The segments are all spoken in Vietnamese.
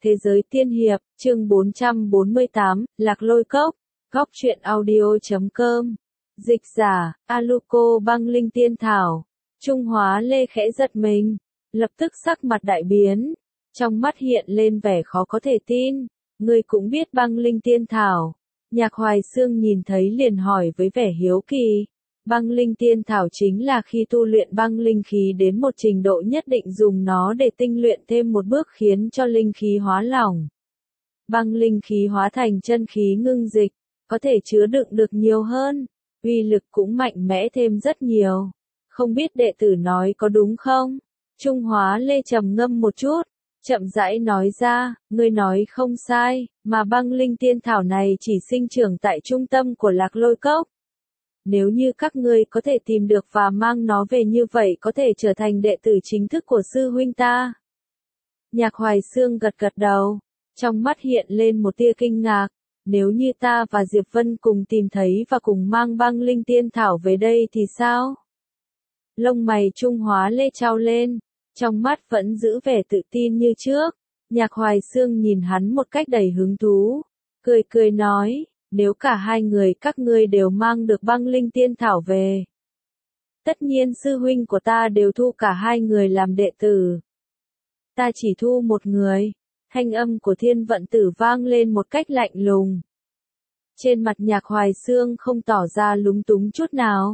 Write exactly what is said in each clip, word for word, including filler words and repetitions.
Thế giới tiên hiệp, chương bốn trăm bốn mươi tám, Lạc Lôi Cốc, góc truyện audio chấm com. Dịch giả, Aluko băng linh tiên thảo. Trung Hóa Lê khẽ giật mình, lập tức sắc mặt đại biến, trong mắt hiện lên vẻ khó có thể tin. Ngươi cũng biết băng linh tiên thảo? Nhạc Hoài Xương nhìn thấy liền hỏi với vẻ hiếu kỳ. Băng linh tiên thảo chính là khi tu luyện băng linh khí đến một trình độ nhất định dùng nó để tinh luyện thêm một bước khiến cho linh khí hóa lỏng. Băng linh khí hóa thành chân khí ngưng dịch, có thể chứa đựng được nhiều hơn, uy lực cũng mạnh mẽ thêm rất nhiều. Không biết đệ tử nói có đúng không? Trung Hóa Lê trầm ngâm một chút, chậm rãi nói ra, ngươi nói không sai, mà băng linh tiên thảo này chỉ sinh trưởng tại trung tâm của Lạc Lôi Cốc. Nếu như các ngươi có thể tìm được và mang nó về như vậy có thể trở thành đệ tử chính thức của sư huynh ta. Nhạc Hoài Xương gật gật đầu, trong mắt hiện lên một tia kinh ngạc, nếu như ta và Diệp Vân cùng tìm thấy và cùng mang băng linh tiên thảo về đây thì sao? Lông mày Trung Hóa Lê trao lên, trong mắt vẫn giữ vẻ tự tin như trước. Nhạc Hoài Xương nhìn hắn một cách đầy hứng thú, cười cười nói, nếu cả hai người các ngươi đều mang được băng linh tiên thảo về, tất nhiên sư huynh của ta đều thu cả hai người làm đệ tử. Ta chỉ thu một người. Thanh âm của Thiên Vận Tử vang lên một cách lạnh lùng. Trên mặt Nhạc Hoài Xương không tỏ ra lúng túng chút nào.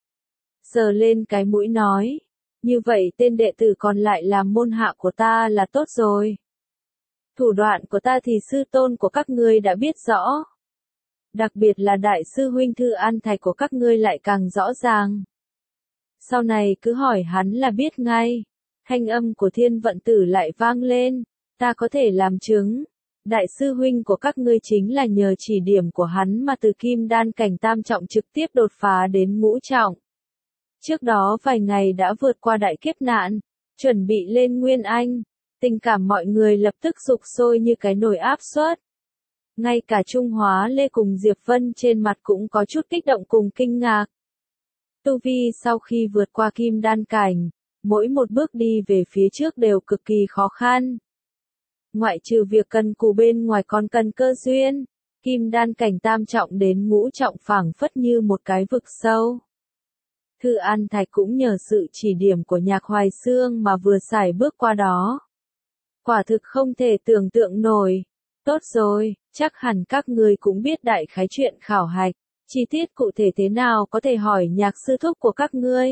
Sờ lên cái mũi nói, như vậy tên đệ tử còn lại làm môn hạ của ta là tốt rồi. Thủ đoạn của ta thì sư tôn của các ngươi đã biết rõ. Đặc biệt là đại sư huynh Thư An Thạch của các ngươi lại càng rõ ràng. Sau này cứ hỏi hắn là biết ngay. Thanh âm của Thiên Vận Tử lại vang lên, ta có thể làm chứng. Đại sư huynh của các ngươi chính là nhờ chỉ điểm của hắn mà từ kim đan cảnh tam trọng trực tiếp đột phá đến ngũ trọng. Trước đó vài ngày đã vượt qua đại kiếp nạn, chuẩn bị lên Nguyên Anh. Tình cảm mọi người lập tức sục sôi như cái nồi áp suất. Ngay cả Trung Hóa Lê cùng Diệp Vân trên mặt cũng có chút kích động cùng kinh ngạc. Tu vi sau khi vượt qua kim đan cảnh, mỗi một bước đi về phía trước đều cực kỳ khó khăn. Ngoại trừ việc cần cù bên ngoài còn cần cơ duyên, kim đan cảnh tam trọng đến ngũ trọng phảng phất như một cái vực sâu. Thư An Thạch cũng nhờ sự chỉ điểm của Nhạc Hoài Xương mà vừa xài bước qua đó. Quả thực không thể tưởng tượng nổi. Tốt rồi, chắc hẳn các người cũng biết đại khái chuyện khảo hạch, chi tiết cụ thể thế nào có thể hỏi Nhạc sư thúc của các ngươi.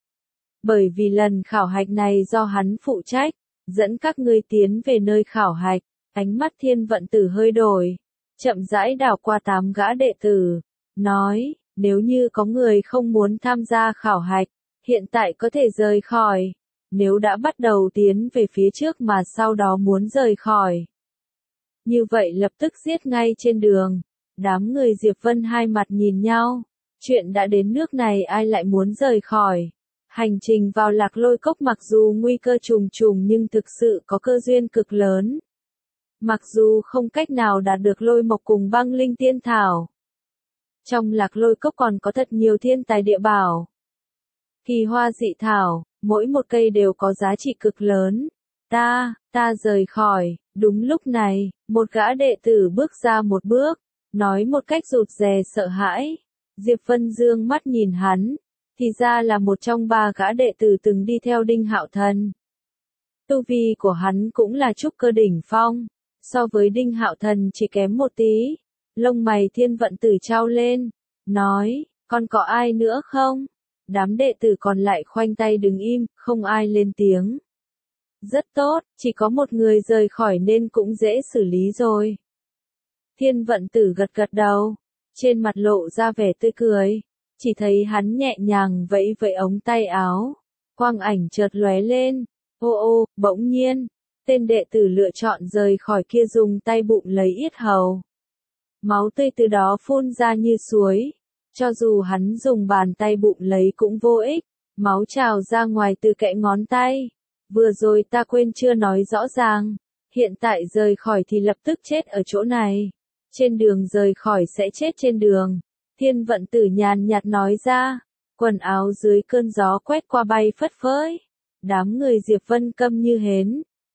Bởi vì lần khảo hạch này do hắn phụ trách, dẫn các ngươi tiến về nơi khảo hạch, ánh mắt Thiên Vận Tử hơi đổi, chậm rãi đảo qua tám gã đệ tử, nói, nếu như có người không muốn tham gia khảo hạch, hiện tại có thể rời khỏi, nếu đã bắt đầu tiến về phía trước mà sau đó muốn rời khỏi. Như vậy lập tức giết ngay trên đường. Đám người Diệp Vân hai mặt nhìn nhau, chuyện đã đến nước này ai lại muốn rời khỏi. Hành trình vào Lạc Lôi Cốc mặc dù nguy cơ trùng trùng nhưng thực sự có cơ duyên cực lớn. Mặc dù không cách nào đạt được lôi mộc cùng băng linh tiên thảo. Trong Lạc Lôi Cốc còn có thật nhiều thiên tài địa bảo. Kỳ hoa dị thảo, mỗi một cây đều có giá trị cực lớn. Ta, ta rời khỏi, đúng lúc này, một gã đệ tử bước ra một bước, nói một cách rụt rè sợ hãi. Diệp Vân dương mắt nhìn hắn. Thì ra là một trong ba gã đệ tử từng đi theo Đinh Hạo Thần. Tu vi của hắn cũng là trúc cơ đỉnh phong, so với Đinh Hạo Thần chỉ kém một tí. Lông mày Thiên Vận Tử trao lên, nói, còn có ai nữa không? Đám đệ tử còn lại khoanh tay đứng im, không ai lên tiếng. Rất tốt, chỉ có một người rời khỏi nên cũng dễ xử lý rồi. Thiên Vận Tử gật gật đầu, trên mặt lộ ra vẻ tươi cười. Chỉ thấy hắn nhẹ nhàng vẫy vẫy ống tay áo, quang ảnh chợt lóe lên, ô ô, bỗng nhiên, tên đệ tử lựa chọn rời khỏi kia dùng tay bụng lấy yết hầu. Máu tươi từ đó phun ra như suối, cho dù hắn dùng bàn tay bụng lấy cũng vô ích, máu trào ra ngoài từ kẽ ngón tay. Vừa rồi ta quên chưa nói rõ ràng, hiện tại rời khỏi thì lập tức chết ở chỗ này, trên đường rời khỏi sẽ chết trên đường. Thiên Vận Tử nhàn nhạt nói ra, quần áo dưới cơn gió quét qua bay phất phới. Đám người Diệp Vân câm như hến,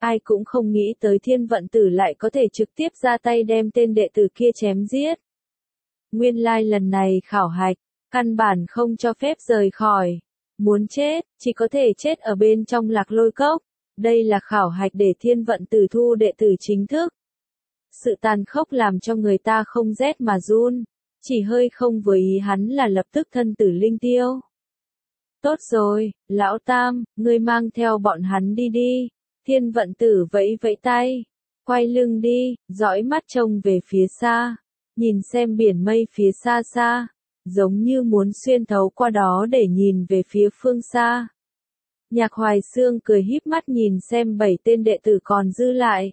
Ai cũng không nghĩ tới Thiên Vận Tử lại có thể trực tiếp ra tay đem tên đệ tử kia chém giết. Nguyên lai lần này khảo hạch, căn bản không cho phép rời khỏi. Muốn chết, chỉ có thể chết ở bên trong Lạc Lôi Cốc. Đây là khảo hạch để Thiên Vận Tử thu đệ tử chính thức. Sự tàn khốc làm cho người ta không rét mà run. Chỉ hơi không vừa ý hắn là lập tức thân tử linh tiêu. Tốt rồi, Lão Tam, ngươi mang theo bọn hắn đi đi. Thiên Vận Tử vẫy vẫy tay. Quay lưng đi, dõi mắt trông về phía xa. Nhìn xem biển mây phía xa xa. Giống như muốn xuyên thấu qua đó để nhìn về phía phương xa. Nhạc Hoài Xương cười híp mắt nhìn xem bảy tên đệ tử còn dư lại.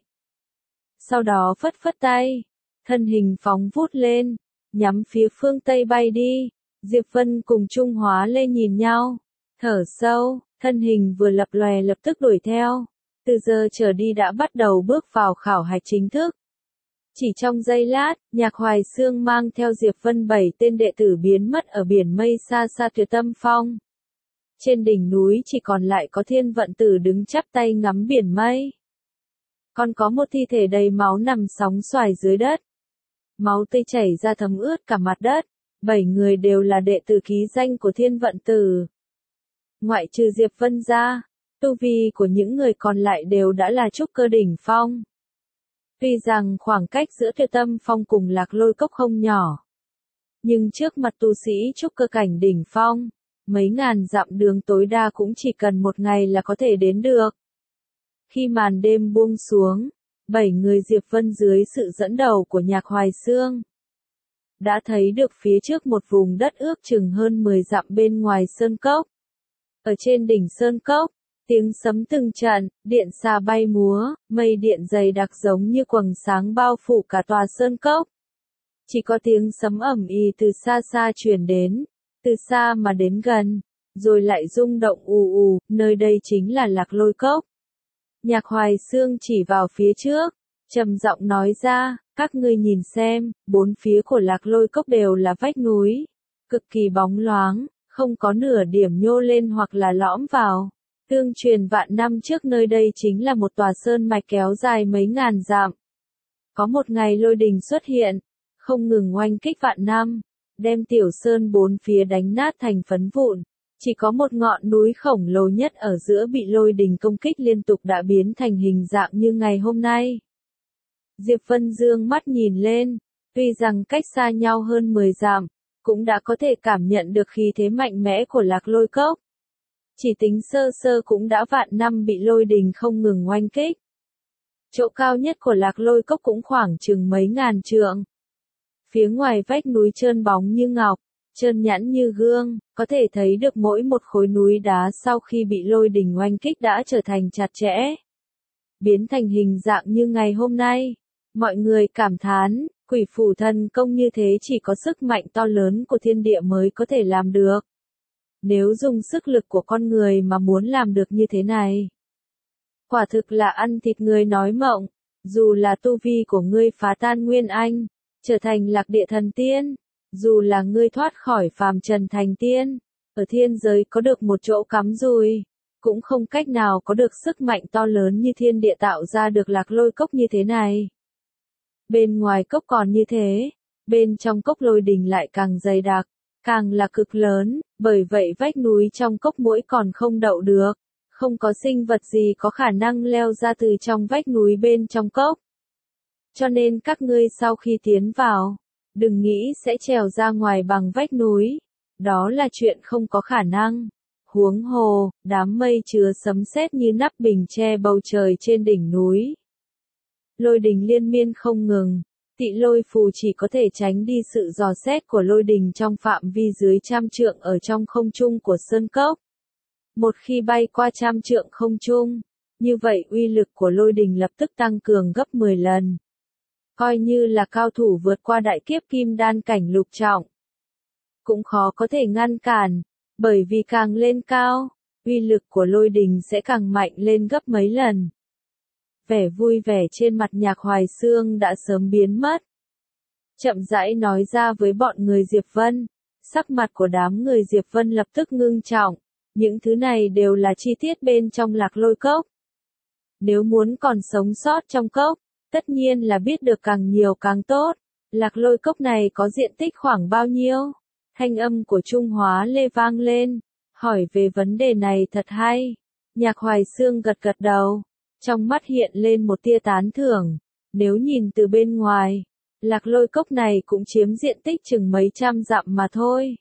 Sau đó phất phất tay. Thân hình phóng vút lên. Nhắm phía phương Tây bay đi. Diệp Vân cùng Trung Hóa Lê nhìn nhau. Thở sâu, thân hình vừa lập lòe lập tức đuổi theo. Từ giờ trở đi đã bắt đầu bước vào khảo hạch chính thức. Chỉ trong giây lát, Nhạc Hoài Xương mang theo Diệp Vân bảy tên đệ tử biến mất ở biển mây xa xa Tuyệt Tâm Phong. Trên đỉnh núi chỉ còn lại có Thiên Vận Tử đứng chắp tay ngắm biển mây. Còn có một thi thể đầy máu nằm sóng xoài dưới đất. Máu tươi chảy ra thấm ướt cả mặt đất. Bảy người đều là đệ tử ký danh của Thiên Vận Tử. Ngoại trừ Diệp Vân ra, tu vi của những người còn lại đều đã là trúc cơ đỉnh phong. Tuy rằng khoảng cách giữa Tuyệt Tâm Phong cùng Lạc Lôi Cốc không nhỏ, nhưng trước mặt tu sĩ trúc cơ cảnh đỉnh phong, mấy ngàn dặm đường tối đa cũng chỉ cần một ngày là có thể đến được. Khi màn đêm buông xuống, bảy người Diệp Vân dưới sự dẫn đầu của Nhạc Hoài Xương đã thấy được phía trước một vùng đất ước chừng hơn mười dặm bên ngoài sơn cốc. Ở trên đỉnh sơn cốc, tiếng sấm từng trận, điện xà bay múa, mây điện dày đặc giống như quầng sáng bao phủ cả tòa sơn cốc. Chỉ có tiếng sấm ầm ĩ từ xa xa truyền đến, từ xa mà đến gần, rồi lại rung động ù ù, nơi đây chính là Lạc Lôi Cốc. Nhạc Hoài Xương chỉ vào phía trước, trầm giọng nói ra, các ngươi nhìn xem, bốn phía của Lạc Lôi Cốc đều là vách núi, cực kỳ bóng loáng, không có nửa điểm nhô lên hoặc là lõm vào. Tương truyền vạn năm trước nơi đây chính là một tòa sơn mạch kéo dài mấy ngàn dặm. Có một ngày lôi đình xuất hiện, không ngừng oanh kích vạn năm, đem tiểu sơn bốn phía đánh nát thành phấn vụn. Chỉ có một ngọn núi khổng lồ nhất ở giữa bị lôi đình công kích liên tục đã biến thành hình dạng như ngày hôm nay. Diệp Vân dương mắt nhìn lên, tuy rằng cách xa nhau hơn mười dặm, cũng đã có thể cảm nhận được khí thế mạnh mẽ của Lạc Lôi Cốc. Chỉ tính sơ sơ cũng đã vạn năm bị lôi đình không ngừng oanh kích. Chỗ cao nhất của Lạc Lôi Cốc cũng khoảng chừng mấy ngàn trượng. Phía ngoài vách núi trơn bóng như ngọc, trơn nhẵn như gương, có thể thấy được mỗi một khối núi đá sau khi bị lôi đình oanh kích đã trở thành chặt chẽ, biến thành hình dạng như ngày hôm nay. Mọi người cảm thán, quỷ phủ thần công như thế chỉ có sức mạnh to lớn của thiên địa mới có thể làm được. Nếu dùng sức lực của con người mà muốn làm được như thế này, quả thực là ăn thịt người nói mộng. Dù là tu vi của ngươi phá tan nguyên anh, trở thành lạc địa thần tiên, dù là ngươi thoát khỏi phàm trần thành tiên, ở thiên giới có được một chỗ cắm rùi, cũng không cách nào có được sức mạnh to lớn như thiên địa tạo ra được Lạc Lôi Cốc như thế này. Bên ngoài cốc còn như thế, bên trong cốc lôi đình lại càng dày đặc, càng là cực lớn, bởi vậy vách núi trong cốc mỗi còn không đậu được, không có sinh vật gì có khả năng leo ra từ trong vách núi bên trong cốc. Cho nên các ngươi sau khi tiến vào, đừng nghĩ sẽ trèo ra ngoài bằng vách núi, đó là chuyện không có khả năng. Huống hồ, đám mây chứa sấm sét như nắp bình che bầu trời trên đỉnh núi. Lôi đình liên miên không ngừng, Tị Lôi phù chỉ có thể tránh đi sự dò xét của lôi đình trong phạm vi dưới trăm trượng ở trong không trung của sơn cốc. Một khi bay qua trăm trượng không trung, như vậy uy lực của lôi đình lập tức tăng cường gấp mười lần. Coi như là cao thủ vượt qua đại kiếp kim đan cảnh lục trọng, cũng khó có thể ngăn cản, bởi vì càng lên cao, uy lực của lôi đình sẽ càng mạnh lên gấp mấy lần. Vẻ vui vẻ trên mặt Nhạc Hoài Xương đã sớm biến mất. Chậm rãi nói ra với bọn người Diệp Vân, sắc mặt của đám người Diệp Vân lập tức ngưng trọng, những thứ này đều là chi tiết bên trong Lạc Lôi Cốc. Nếu muốn còn sống sót trong cốc, tất nhiên là biết được càng nhiều càng tốt. Lạc Lôi Cốc này có diện tích khoảng bao nhiêu? Thanh âm của Trung Hóa Lê vang lên, hỏi về vấn đề này thật hay. Nhạc Hoài Xương gật gật đầu, trong mắt hiện lên một tia tán thưởng. Nếu nhìn từ bên ngoài, Lạc Lôi Cốc này cũng chiếm diện tích chừng mấy trăm dặm mà thôi.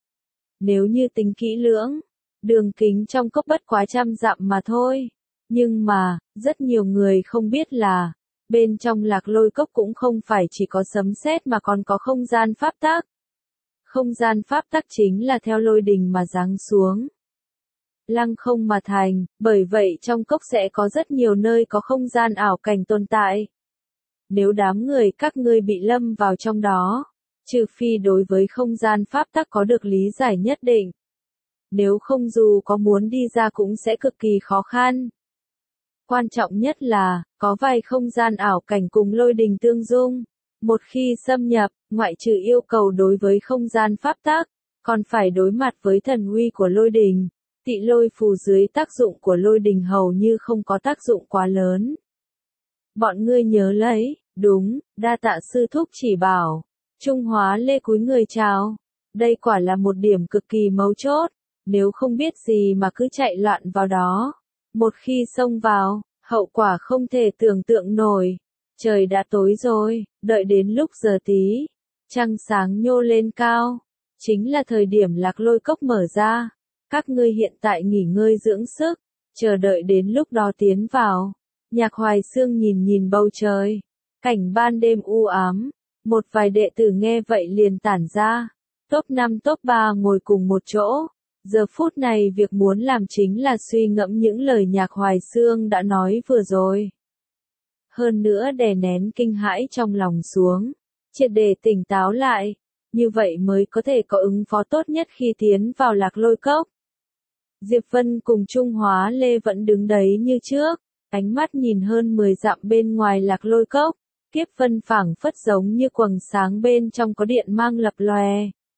Nếu như tính kỹ lưỡng, đường kính trong cốc bất quá trăm dặm mà thôi. Nhưng mà, rất nhiều người không biết là, bên trong Lạc Lôi Cốc cũng không phải chỉ có sấm sét mà còn có không gian pháp tắc. Không gian pháp tắc chính là theo lôi đình mà giáng xuống. Lăng không mà thành, bởi vậy trong cốc sẽ có rất nhiều nơi có không gian ảo cảnh tồn tại. Nếu đám người các ngươi bị lâm vào trong đó, trừ phi đối với không gian pháp tắc có được lý giải nhất định. Nếu không dù có muốn đi ra cũng sẽ cực kỳ khó khăn. Quan trọng nhất là, có vài không gian ảo cảnh cùng lôi đình tương dung. Một khi xâm nhập, ngoại trừ yêu cầu đối với không gian pháp tắc, còn phải đối mặt với thần uy của lôi đình. Tị lôi phù dưới tác dụng của lôi đình hầu như không có tác dụng quá lớn. Bọn ngươi nhớ lấy, đúng, đa tạ sư thúc chỉ bảo. Trung Hóa Lê cúi người chào. Đây quả là một điểm cực kỳ mấu chốt, nếu không biết gì mà cứ chạy loạn vào đó. Một khi xông vào, hậu quả không thể tưởng tượng nổi. Trời đã tối rồi, đợi đến lúc giờ tí, trăng sáng nhô lên cao, chính là thời điểm Lạc Lôi Cốc mở ra. Các ngươi hiện tại nghỉ ngơi dưỡng sức, chờ đợi đến lúc đó tiến vào. Nhạc Hoài Xương nhìn nhìn bầu trời, cảnh ban đêm u ám, một vài đệ tử nghe vậy liền tản ra. Top năm top ba ngồi cùng một chỗ. Giờ phút này việc muốn làm chính là suy ngẫm những lời Nhạc Hoài Xương đã nói vừa rồi. Hơn nữa đè nén kinh hãi trong lòng xuống, triệt để tỉnh táo lại, như vậy mới có thể có ứng phó tốt nhất khi tiến vào Lạc Lôi Cốc. Diệp Vân cùng Trung Hóa Lê vẫn đứng đấy như trước, ánh mắt nhìn hơn mười dặm bên ngoài Lạc Lôi Cốc, kiếp vân phảng phất giống như quầng sáng bên trong có điện mang lập lòe.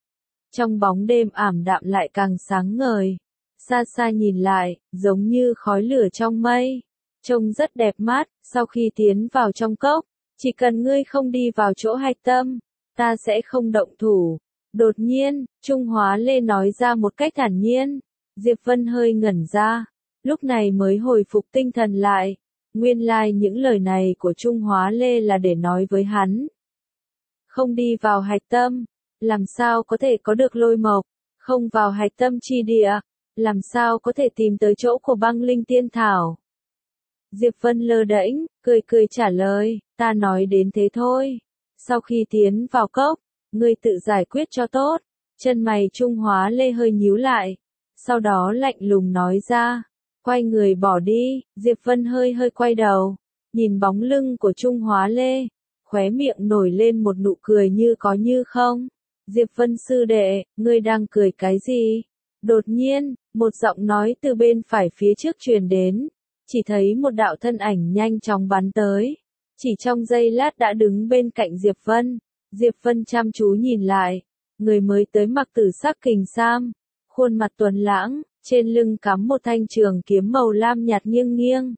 Trong bóng đêm ảm đạm lại càng sáng ngời, xa xa nhìn lại, giống như khói lửa trong mây, trông rất đẹp mắt. Sau khi tiến vào trong cốc, chỉ cần ngươi không đi vào chỗ hạch tâm, ta sẽ không động thủ. Đột nhiên, Trung Hóa Lê nói ra một cách thản nhiên. Diệp Vân hơi ngẩn ra, lúc này mới hồi phục tinh thần lại. Nguyên lai like những lời này của Trung Hóa Lê là để nói với hắn. Không đi vào hạch tâm, làm sao có thể có được lôi mộc, không vào hạch tâm chi địa, làm sao có thể tìm tới chỗ của băng linh tiên thảo. Diệp Vân lơ đễnh, cười cười trả lời, ta nói đến thế thôi. Sau khi tiến vào cốc, ngươi tự giải quyết cho tốt. Chân mày Trung Hóa Lê hơi nhíu lại, sau đó lạnh lùng nói ra, quay người bỏ đi. Diệp Vân hơi hơi quay đầu, nhìn bóng lưng của Trung Hóa Lê, khóe miệng nổi lên một nụ cười như có như không. Diệp Vân sư đệ, ngươi đang cười cái gì? Đột nhiên, một giọng nói từ bên phải phía trước truyền đến, chỉ thấy một đạo thân ảnh nhanh chóng bắn tới, chỉ trong giây lát đã đứng bên cạnh Diệp Vân. Diệp Vân chăm chú nhìn lại, người mới tới mặc tử sắc kình sam, khuôn mặt tuấn lãng, trên lưng cắm một thanh trường kiếm màu lam nhạt nghiêng nghiêng.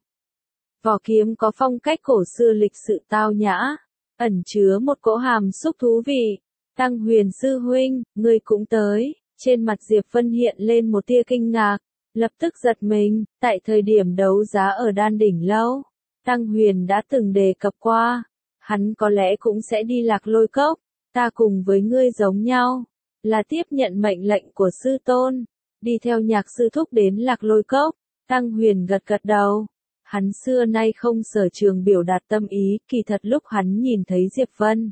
Vỏ kiếm có phong cách cổ xưa lịch sự tao nhã, ẩn chứa một cỗ hàm xúc thú vị. Tăng Huyền sư huynh, ngươi cũng tới. Trên mặt Diệp Vân hiện lên một tia kinh ngạc, lập tức giật mình. Tại thời điểm đấu giá ở Đan Đỉnh Lâu, Tăng Huyền đã từng đề cập qua, hắn có lẽ cũng sẽ đi Lạc Lôi Cốc. Ta cùng với ngươi giống nhau, là tiếp nhận mệnh lệnh của sư tôn, đi theo Nhạc sư thúc đến Lạc Lôi Cốc. Tăng Huyền gật gật đầu. Hắn xưa nay không sở trường biểu đạt tâm ý, kỳ thật lúc hắn nhìn thấy Diệp Vân,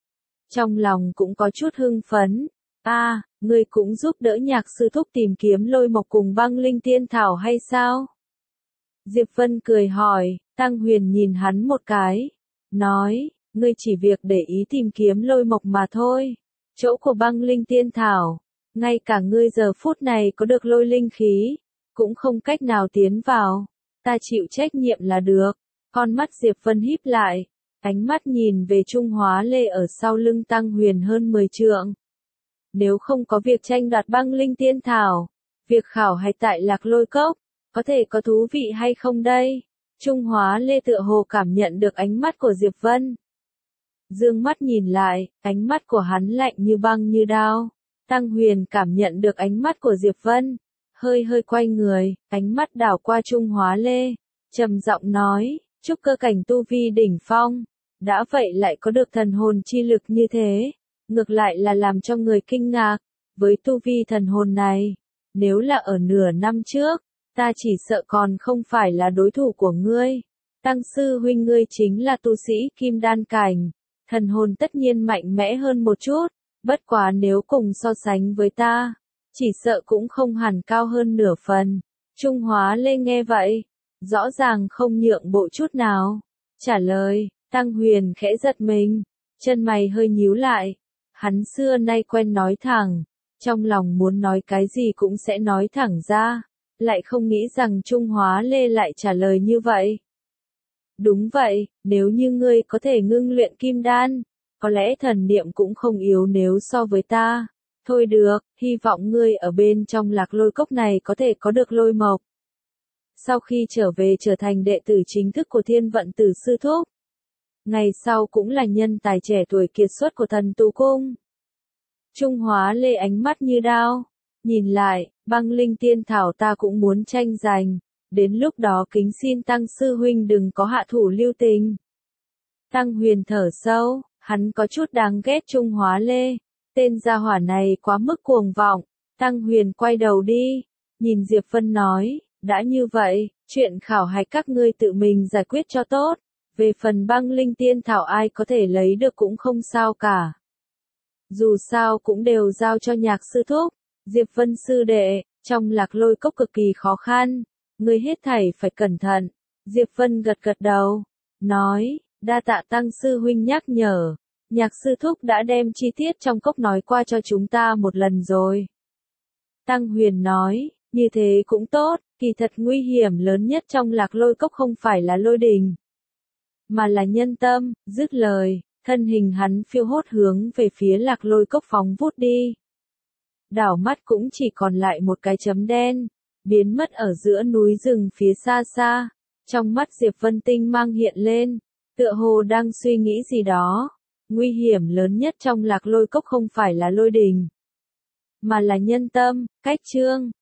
trong lòng cũng có chút hưng phấn. A, à, ngươi cũng giúp đỡ Nhạc sư thúc tìm kiếm lôi mộc cùng băng linh tiên thảo hay sao? Diệp Vân cười hỏi. Tăng Huyền nhìn hắn một cái, nói, ngươi chỉ việc để ý tìm kiếm lôi mộc mà thôi. Chỗ của băng linh tiên thảo, ngay cả ngươi giờ phút này có được lôi linh khí, cũng không cách nào tiến vào. Ta chịu trách nhiệm là được. Con mắt Diệp Vân híp lại, ánh mắt nhìn về Trung Hóa Lê ở sau lưng Tăng Huyền hơn mười trượng. Nếu không có việc tranh đoạt băng linh tiên thảo, việc khảo hạch tại Lạc Lôi Cốc, có thể có thú vị hay không đây? Trung Hóa Lê tựa hồ cảm nhận được ánh mắt của Diệp Vân. Dương mắt nhìn lại, ánh mắt của hắn lạnh như băng như đao. Tăng Huyền cảm nhận được ánh mắt của Diệp Vân, hơi hơi quay người, ánh mắt đảo qua Trung Hóa Lê, trầm giọng nói, trúc cơ cảnh tu vi đỉnh phong, đã vậy lại có được thần hồn chi lực như thế, ngược lại là làm cho người kinh ngạc, với tu vi thần hồn này, nếu là ở nửa năm trước, ta chỉ sợ còn không phải là đối thủ của ngươi. Tăng sư huynh ngươi chính là tu sĩ kim đan cảnh, thần hồn tất nhiên mạnh mẽ hơn một chút, bất quá nếu cùng so sánh với ta, chỉ sợ cũng không hẳn cao hơn nửa phần. Trung Hóa Lê nghe vậy, rõ ràng không nhượng bộ chút nào, trả lời. Tăng Huyền khẽ giật mình, chân mày hơi nhíu lại, hắn xưa nay quen nói thẳng, trong lòng muốn nói cái gì cũng sẽ nói thẳng ra, lại không nghĩ rằng Trung Hóa Lê lại trả lời như vậy. Đúng vậy, nếu như ngươi có thể ngưng luyện kim đan, có lẽ thần niệm cũng không yếu nếu so với ta. Thôi được, hy vọng ngươi ở bên trong Lạc Lôi Cốc này có thể có được lôi mộc. Sau khi trở về trở thành đệ tử chính thức của Thiên Vận Tử Sư Thúc, ngày sau cũng là nhân tài trẻ tuổi kiệt xuất của Thần Tu Cung. Trung Hóa Lê ánh mắt như đao, nhìn lại, băng linh tiên thảo ta cũng muốn tranh giành, đến lúc đó kính xin Tăng sư huynh đừng có hạ thủ lưu tình. Tăng Huyền thở sâu, hắn có chút đáng ghét Trung Hóa Lê, tên gia hỏa này quá mức cuồng vọng. Tăng Huyền quay đầu đi, nhìn Diệp Vân nói, đã như vậy, chuyện khảo hạch các ngươi tự mình giải quyết cho tốt, về phần băng linh tiên thảo ai có thể lấy được cũng không sao cả. Dù sao cũng đều giao cho Nhạc sư thúc. Diệp Vân sư đệ, trong Lạc Lôi Cốc cực kỳ khó khăn, ngươi hết thảy phải cẩn thận. Diệp Vân gật gật đầu, nói, đa tạ Tăng sư huynh nhắc nhở, Nhạc sư thúc đã đem chi tiết trong cốc nói qua cho chúng ta một lần rồi. Tăng Huyền nói, như thế cũng tốt, kỳ thật nguy hiểm lớn nhất trong Lạc Lôi Cốc không phải là lôi đình, mà là nhân tâm. Dứt lời, thân hình hắn phiêu hốt hướng về phía Lạc Lôi Cốc phóng vút đi. Đảo mắt cũng chỉ còn lại một cái chấm đen, biến mất ở giữa núi rừng phía xa xa. Trong mắt Diệp Vân tinh mang hiện lên, tựa hồ đang suy nghĩ gì đó. Nguy hiểm lớn nhất trong Lạc Lôi Cốc không phải là lôi đình, mà là nhân tâm. Cách chương